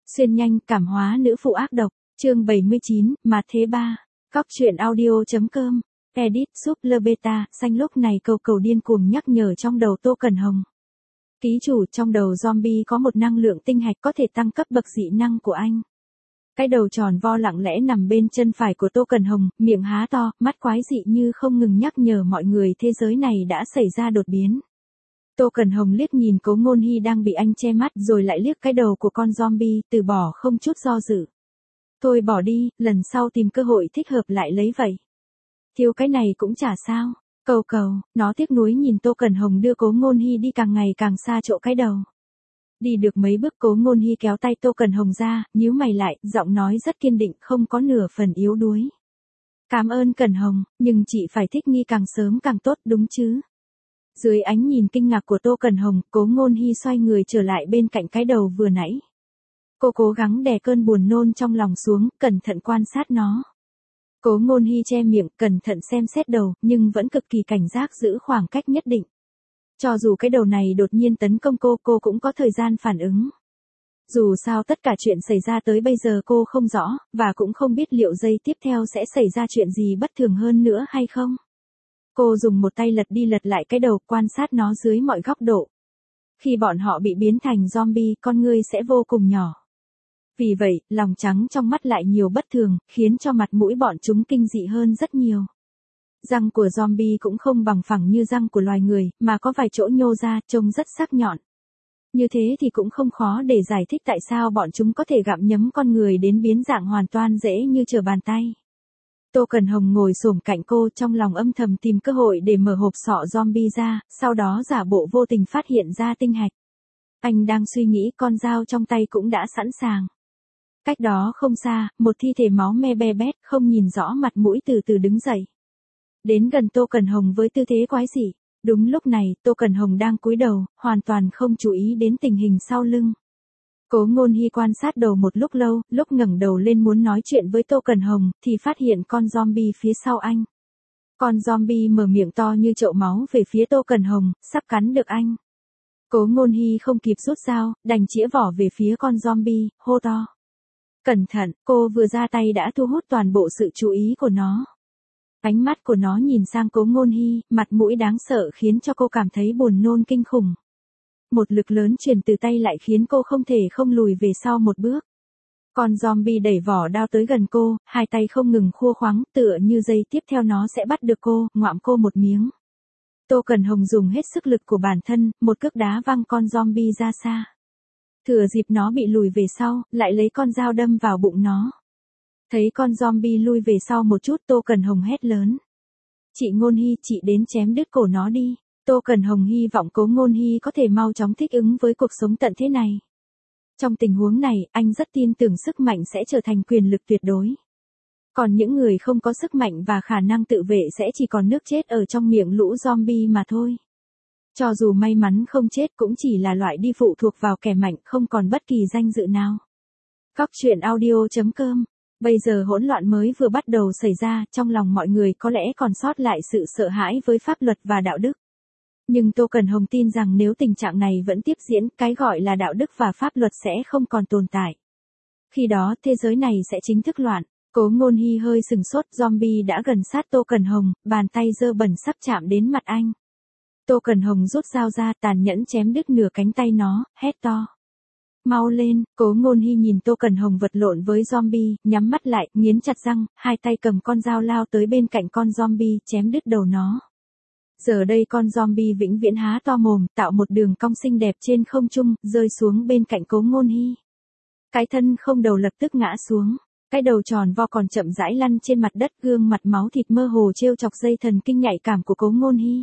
Xuyên nhanh, cảm hóa nữ phụ ác độc, chương 79, Mạt Thế 3. Góc truyện audio.com. Edit, Super Beta, xanh lúc này cầu cầu điên cuồng nhắc nhở trong đầu Tô Cẩn Hồng. Ký chủ, trong đầu zombie có một năng lượng tinh hạch có thể tăng cấp bậc dị năng của anh. Cái đầu tròn vo lặng lẽ nằm bên chân phải của Tô Cẩn Hồng, miệng há to, mắt quái dị như không ngừng nhắc nhở mọi người thế giới này đã xảy ra đột biến. Tô Cẩn Hồng liếc nhìn Cố Ngôn Hy đang bị anh che mắt rồi lại liếc cái đầu của con zombie, từ bỏ không chút do dự. Thôi bỏ đi, lần sau tìm cơ hội thích hợp lại lấy vậy. Thiếu cái này cũng chả sao. Cầu cầu, nó tiếc nuối nhìn Tô Cẩn Hồng đưa Cố Ngôn Hy đi càng ngày càng xa chỗ cái đầu. Đi được mấy bước Cố Ngôn Hy kéo tay Tô Cẩn Hồng ra, nhíu mày lại, giọng nói rất kiên định, không có nửa phần yếu đuối. Cảm ơn Cẩn Hồng, nhưng chị phải thích nghi càng sớm càng tốt đúng chứ? Dưới ánh nhìn kinh ngạc của Tô Cẩn Hồng, Cố Ngôn Hy xoay người trở lại bên cạnh cái đầu vừa nãy. Cô cố gắng đè cơn buồn nôn trong lòng xuống, cẩn thận quan sát nó. Cố Ngôn Hy che miệng, cẩn thận xem xét đầu, nhưng vẫn cực kỳ cảnh giác giữ khoảng cách nhất định. Cho dù cái đầu này đột nhiên tấn công cô cũng có thời gian phản ứng. Dù sao tất cả chuyện xảy ra tới bây giờ cô không rõ, và cũng không biết liệu giây tiếp theo sẽ xảy ra chuyện gì bất thường hơn nữa hay không. Cô dùng một tay lật đi lật lại cái đầu, quan sát nó dưới mọi góc độ. Khi bọn họ bị biến thành zombie, con ngươi sẽ vô cùng nhỏ. Vì vậy, lòng trắng trong mắt lại nhiều bất thường, khiến cho mặt mũi bọn chúng kinh dị hơn rất nhiều. Răng của zombie cũng không bằng phẳng như răng của loài người, mà có vài chỗ nhô ra, trông rất sắc nhọn. Như thế thì cũng không khó để giải thích tại sao bọn chúng có thể gặm nhấm con người đến biến dạng hoàn toàn dễ như trở bàn tay. Tô Cẩn Hồng ngồi xổm cạnh cô, trong lòng âm thầm tìm cơ hội để mở hộp sọ zombie ra, sau đó giả bộ vô tình phát hiện ra tinh hạch. Anh đang suy nghĩ, con dao trong tay cũng đã sẵn sàng. Cách đó không xa, một thi thể máu me be bét, không nhìn rõ mặt mũi từ từ đứng dậy. Đến gần Tô Cẩn Hồng với tư thế quái dị. Đúng lúc này, Tô Cẩn Hồng đang cúi đầu, hoàn toàn không chú ý đến tình hình sau lưng. Cố Ngôn Hy quan sát đầu một lúc lâu, lúc ngẩng đầu lên muốn nói chuyện với Tô Cẩn Hồng, thì phát hiện con zombie phía sau anh. Con zombie mở miệng to như chậu máu về phía Tô Cẩn Hồng, sắp cắn được anh. Cố Ngôn Hy không kịp rút dao, đành chĩa vỏ về phía con zombie, hô to. Cẩn thận, cô vừa ra tay đã thu hút toàn bộ sự chú ý của nó. Ánh mắt của nó nhìn sang Cố Ngôn Hy, mặt mũi đáng sợ khiến cho cô cảm thấy buồn nôn kinh khủng. Một lực lớn truyền từ tay lại khiến cô không thể không lùi về sau một bước. Con zombie đẩy vỏ đao tới gần cô, hai tay không ngừng khua khoắng, tựa như giây tiếp theo nó sẽ bắt được cô, ngoạm cô một miếng. Tô Cẩn Hồng dùng hết sức lực của bản thân, một cước đá văng con zombie ra xa. Thừa dịp nó bị lùi về sau, lại lấy con dao đâm vào bụng nó. Thấy con zombie lui về sau một chút, Tô Cẩn Hồng hét lớn. Chị Ngôn Hy, chị đến chém đứt cổ nó đi. Tô Cẩn Hồng hy vọng Cố Ngôn Hy có thể mau chóng thích ứng với cuộc sống tận thế này. Trong tình huống này, anh rất tin tưởng sức mạnh sẽ trở thành quyền lực tuyệt đối. Còn những người không có sức mạnh và khả năng tự vệ sẽ chỉ còn nước chết ở trong miệng lũ zombie mà thôi. Cho dù may mắn không chết cũng chỉ là loại đi phụ thuộc vào kẻ mạnh, không còn bất kỳ danh dự nào. Góc truyện audio.com. Bây giờ hỗn loạn mới vừa bắt đầu xảy ra, trong lòng mọi người có lẽ còn sót lại sự sợ hãi với pháp luật và đạo đức. Nhưng Tô Cẩn Hồng tin rằng nếu tình trạng này vẫn tiếp diễn, cái gọi là đạo đức và pháp luật sẽ không còn tồn tại. Khi đó, thế giới này sẽ chính thức loạn. Cố Ngôn Hy hơi sừng sốt, zombie đã gần sát Tô Cẩn Hồng, bàn tay dơ bẩn sắp chạm đến mặt anh. Tô Cẩn Hồng rút dao ra, tàn nhẫn chém đứt nửa cánh tay nó, hét to. Mau lên, Cố Ngôn Hy nhìn Tô Cẩn Hồng vật lộn với zombie, nhắm mắt lại, nghiến chặt răng, hai tay cầm con dao lao tới bên cạnh con zombie, chém đứt đầu nó. Giờ đây con zombie vĩnh viễn há to mồm, tạo một đường cong xinh đẹp trên không trung, rơi xuống bên cạnh Cố Ngôn Hy. Cái thân không đầu lập tức ngã xuống, cái đầu tròn vo còn chậm rãi lăn trên mặt đất, gương mặt máu thịt mơ hồ trêu chọc dây thần kinh nhạy cảm của Cố Ngôn Hy.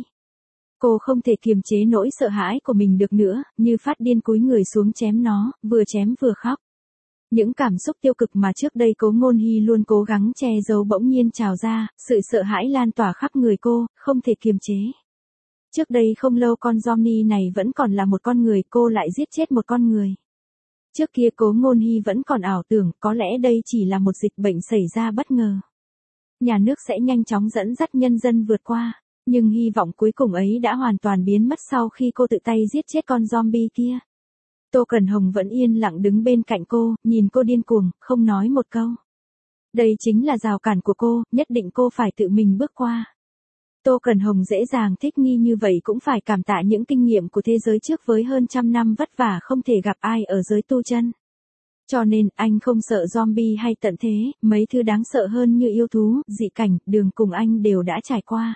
Cô không thể kiềm chế nỗi sợ hãi của mình được nữa, như phát điên cúi người xuống chém nó, vừa chém vừa khóc. Những cảm xúc tiêu cực mà trước đây Cố Ngôn Hy luôn cố gắng che giấu bỗng nhiên trào ra, sự sợ hãi lan tỏa khắp người cô, không thể kiềm chế. Trước đây không lâu con zombie này vẫn còn là một con người, cô lại giết chết một con người. Trước kia Cố Ngôn Hy vẫn còn ảo tưởng, có lẽ đây chỉ là một dịch bệnh xảy ra bất ngờ. Nhà nước sẽ nhanh chóng dẫn dắt nhân dân vượt qua. Nhưng hy vọng cuối cùng ấy đã hoàn toàn biến mất sau khi cô tự tay giết chết con zombie kia. Tô Cẩn Hồng vẫn yên lặng đứng bên cạnh cô, nhìn cô điên cuồng, không nói một câu. Đây chính là rào cản của cô, nhất định cô phải tự mình bước qua. Tô Cẩn Hồng dễ dàng thích nghi như vậy cũng phải cảm tạ những kinh nghiệm của thế giới trước với hơn trăm năm vất vả không thể gặp ai ở giới tu chân. Cho nên, anh không sợ zombie hay tận thế, mấy thứ đáng sợ hơn như yêu thú, dị cảnh, đường cùng anh đều đã trải qua.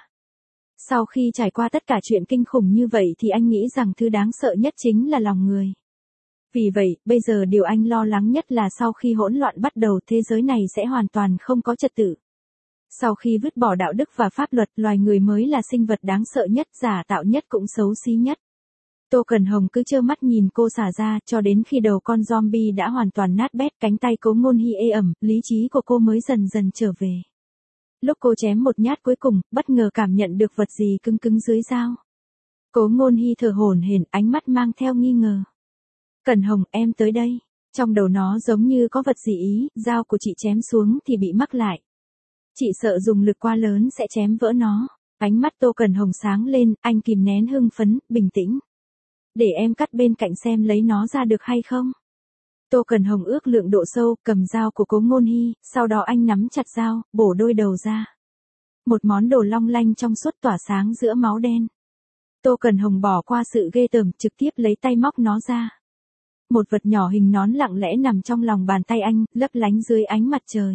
Sau khi trải qua tất cả chuyện kinh khủng như vậy thì anh nghĩ rằng thứ đáng sợ nhất chính là lòng người. Vì vậy, bây giờ điều anh lo lắng nhất là sau khi hỗn loạn bắt đầu thế giới này sẽ hoàn toàn không có trật tự. Sau khi vứt bỏ đạo đức và pháp luật, loài người mới là sinh vật đáng sợ nhất, giả tạo nhất cũng xấu xí nhất. Tô Cẩn Hồng cứ trơ mắt nhìn cô xả ra, cho đến khi đầu con zombie đã hoàn toàn nát bét, cánh tay Cố Ngôn Hi ê ẩm, lý trí của cô mới dần dần trở về. Lúc cô chém một nhát cuối cùng, bất ngờ cảm nhận được vật gì cứng cứng dưới dao. Cố Ngôn Hi thở hổn hển, ánh mắt mang theo nghi ngờ. Cẩn Hồng, em tới đây. Trong đầu nó giống như có vật gì ý, dao của chị chém xuống thì bị mắc lại. Chị sợ dùng lực quá lớn sẽ chém vỡ nó. Ánh mắt Tô Cẩn Hồng sáng lên, anh kìm nén hưng phấn, bình tĩnh. Để em cắt bên cạnh xem lấy nó ra được hay không. Tô Cẩn Hồng ước lượng độ sâu, cầm dao của Cố Ngôn Hi, sau đó anh nắm chặt dao, bổ đôi đầu ra. Một món đồ long lanh trong suốt tỏa sáng giữa máu đen. Tô Cẩn Hồng bỏ qua sự ghê tởm, trực tiếp lấy tay móc nó ra. Một vật nhỏ hình nón lặng lẽ nằm trong lòng bàn tay anh, lấp lánh dưới ánh mặt trời.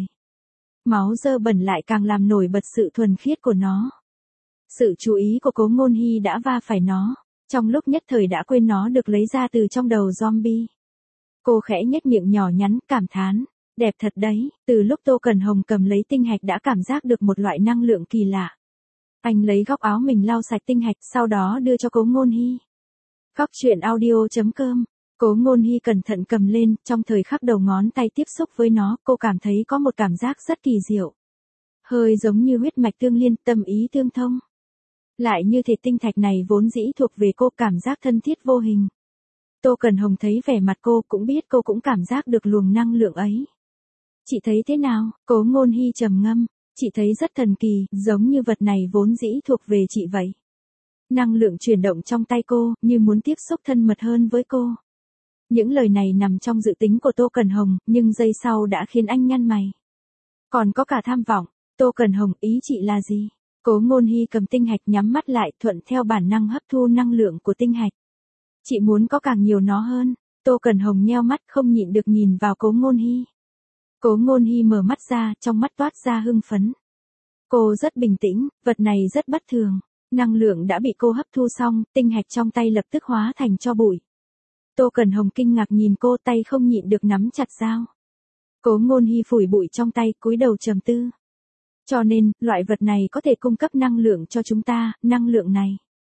Máu dơ bẩn lại càng làm nổi bật sự thuần khiết của nó. Sự chú ý của Cố Ngôn Hi đã va phải nó, trong lúc nhất thời đã quên nó được lấy ra từ trong đầu zombie. Cô khẽ nhếch miệng nhỏ nhắn, cảm thán, đẹp thật đấy. Từ lúc Tô Cẩn Hồng cầm lấy tinh hạch đã cảm giác được một loại năng lượng kỳ lạ. Anh lấy góc áo mình lau sạch tinh hạch, sau đó đưa cho Cố Ngôn Hi. Góc truyện audio.com. Cố Ngôn Hi cẩn thận cầm lên, trong thời khắc đầu ngón tay tiếp xúc với nó, cô cảm thấy có một cảm giác rất kỳ diệu. Hơi giống như huyết mạch tương liên, tâm ý tương thông. Lại như thể tinh thạch này vốn dĩ thuộc về cô, cảm giác thân thiết vô hình. Tô Cẩn Hồng thấy vẻ mặt cô, cũng biết cô cũng cảm giác được luồng năng lượng ấy. Chị thấy thế nào? Cố Ngôn Hi trầm ngâm. Chị thấy rất thần kỳ, giống như vật này vốn dĩ thuộc về chị vậy. Năng lượng chuyển động trong tay cô, như muốn tiếp xúc thân mật hơn với cô. Những lời này nằm trong dự tính của Tô Cẩn Hồng, nhưng giây sau đã khiến anh nhăn mày. Còn có cả tham vọng. Tô Cẩn Hồng, ý chị là gì? Cố Ngôn Hi cầm tinh hạch nhắm mắt lại, thuận theo bản năng hấp thu năng lượng của tinh hạch. Chị muốn có càng nhiều nó hơn. Tô Cẩn Hồng nheo mắt không nhịn được nhìn vào Cố Ngôn Hi. Cố Ngôn Hi mở mắt ra, trong mắt toát ra hưng phấn. Cô rất bình tĩnh, vật này rất bất thường. Năng lượng đã bị cô hấp thu xong, tinh hạch trong tay lập tức hóa thành tro bụi. Tô Cẩn Hồng kinh ngạc nhìn cô, tay không nhịn được nắm chặt dao. Cố Ngôn Hi phủi bụi trong tay, cúi đầu trầm tư. Cho nên, loại vật này có thể cung cấp năng lượng cho chúng ta, năng lượng này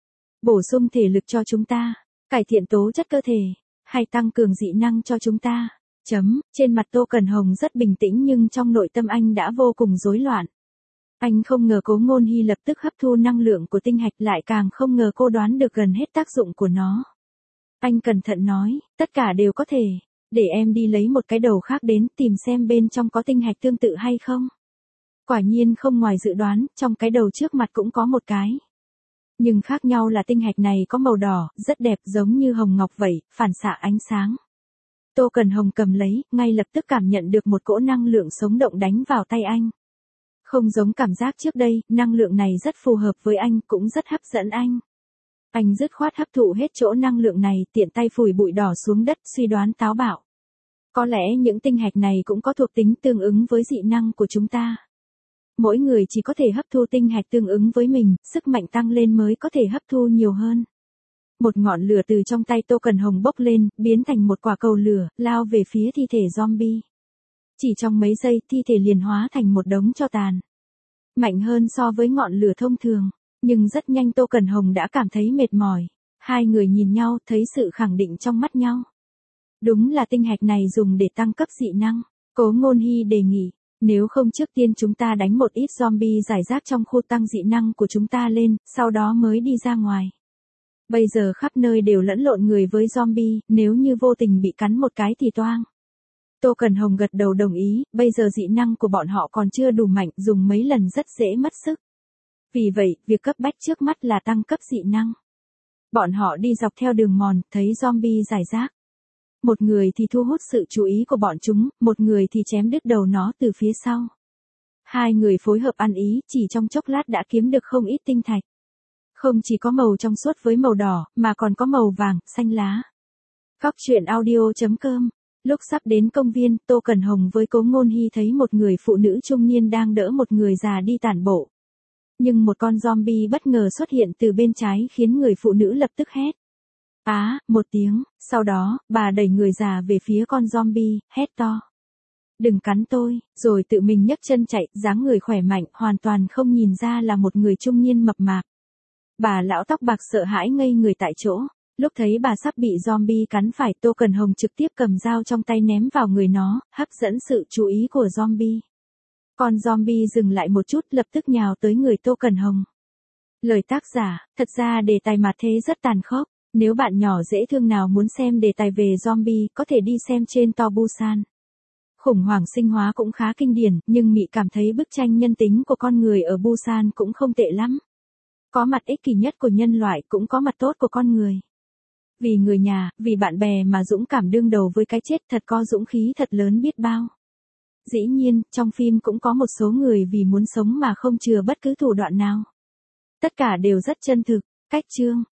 bổ sung thể lực cho chúng ta, cải thiện tố chất cơ thể, hay tăng cường dị năng cho chúng ta. Trên mặt Tô Cẩn Hồng rất bình tĩnh nhưng trong nội tâm anh đã vô cùng rối loạn. Anh không ngờ Cố Ngôn Hi lập tức hấp thu năng lượng của tinh hạch, lại càng không ngờ cô đoán được gần hết tác dụng của nó. Anh cẩn thận nói, tất cả đều có thể. Để em đi lấy một cái đầu khác đến, tìm xem bên trong có tinh hạch tương tự hay không. Quả nhiên không ngoài dự đoán, trong cái đầu trước mặt cũng có một cái. Nhưng khác nhau là tinh hạch này có màu đỏ, rất đẹp, giống như hồng ngọc vậy, phản xạ ánh sáng. Tô Cẩn Hồng cầm lấy, ngay lập tức cảm nhận được một cỗ năng lượng sống động đánh vào tay anh. Không giống cảm giác trước đây, năng lượng này rất phù hợp với anh, cũng rất hấp dẫn anh. Anh dứt khoát hấp thụ hết chỗ năng lượng này, tiện tay phủi bụi đỏ xuống đất, suy đoán táo bạo. Có lẽ những tinh hạch này cũng có thuộc tính tương ứng với dị năng của chúng ta. Mỗi người chỉ có thể hấp thu tinh hạch tương ứng với mình, sức mạnh tăng lên mới có thể hấp thu nhiều hơn. Một ngọn lửa từ trong tay Tô Cẩn Hồng bốc lên, biến thành một quả cầu lửa, lao về phía thi thể zombie. Chỉ trong mấy giây, thi thể liền hóa thành một đống tro tàn. Mạnh hơn so với ngọn lửa thông thường, nhưng rất nhanh Tô Cẩn Hồng đã cảm thấy mệt mỏi. Hai người nhìn nhau, thấy sự khẳng định trong mắt nhau. Đúng là tinh hạch này dùng để tăng cấp dị năng. Cố Ngôn Hi đề nghị, nếu không trước tiên chúng ta đánh một ít zombie rải rác trong khu tăng dị năng của chúng ta lên, sau đó mới đi ra ngoài. Bây giờ khắp nơi đều lẫn lộn người với zombie, nếu như vô tình bị cắn một cái thì toang. Tô Cẩn Hồng gật đầu đồng ý, bây giờ dị năng của bọn họ còn chưa đủ mạnh, dùng mấy lần rất dễ mất sức. Vì vậy, việc cấp bách trước mắt là tăng cấp dị năng. Bọn họ đi dọc theo đường mòn, thấy zombie rải rác. Một người thì thu hút sự chú ý của bọn chúng, một người thì chém đứt đầu nó từ phía sau. Hai người phối hợp ăn ý, chỉ trong chốc lát đã kiếm được không ít tinh thạch. Không chỉ có màu trong suốt với màu đỏ, mà còn có màu vàng, xanh lá. Cóc truyện audio.com. Lúc sắp đến công viên, Tô Cẩn Hồng với Cố Ngôn Hy thấy một người phụ nữ trung niên đang đỡ một người già đi tản bộ. Nhưng một con zombie bất ngờ xuất hiện từ bên trái khiến người phụ nữ lập tức hét. Một tiếng, sau đó, bà đẩy người già về phía con zombie, hét to. Đừng cắn tôi, rồi tự mình nhấc chân chạy, dáng người khỏe mạnh, hoàn toàn không nhìn ra là một người trung niên mập mạp. Bà lão tóc bạc sợ hãi ngây người tại chỗ. Lúc thấy bà sắp bị zombie cắn phải, Tô Cẩn Hồng trực tiếp cầm dao trong tay ném vào người nó, hấp dẫn sự chú ý của zombie. Con zombie dừng lại một chút, lập tức nhào tới người Tô Cẩn Hồng. Lời tác giả, thật ra đề tài mà thế rất tàn khốc. Nếu bạn nhỏ dễ thương nào muốn xem đề tài về zombie, có thể đi xem trên To Busan. Khủng hoảng sinh hóa cũng khá kinh điển, nhưng Mị cảm thấy bức tranh nhân tính của con người ở Busan cũng không tệ lắm. Có mặt ích kỷ nhất của nhân loại, cũng có mặt tốt của con người. Vì người nhà, vì bạn bè mà dũng cảm đương đầu với cái chết, thật có dũng khí thật lớn biết bao. Dĩ nhiên, trong phim cũng có một số người vì muốn sống mà không chừa bất cứ thủ đoạn nào. Tất cả đều rất chân thực. Cách chương.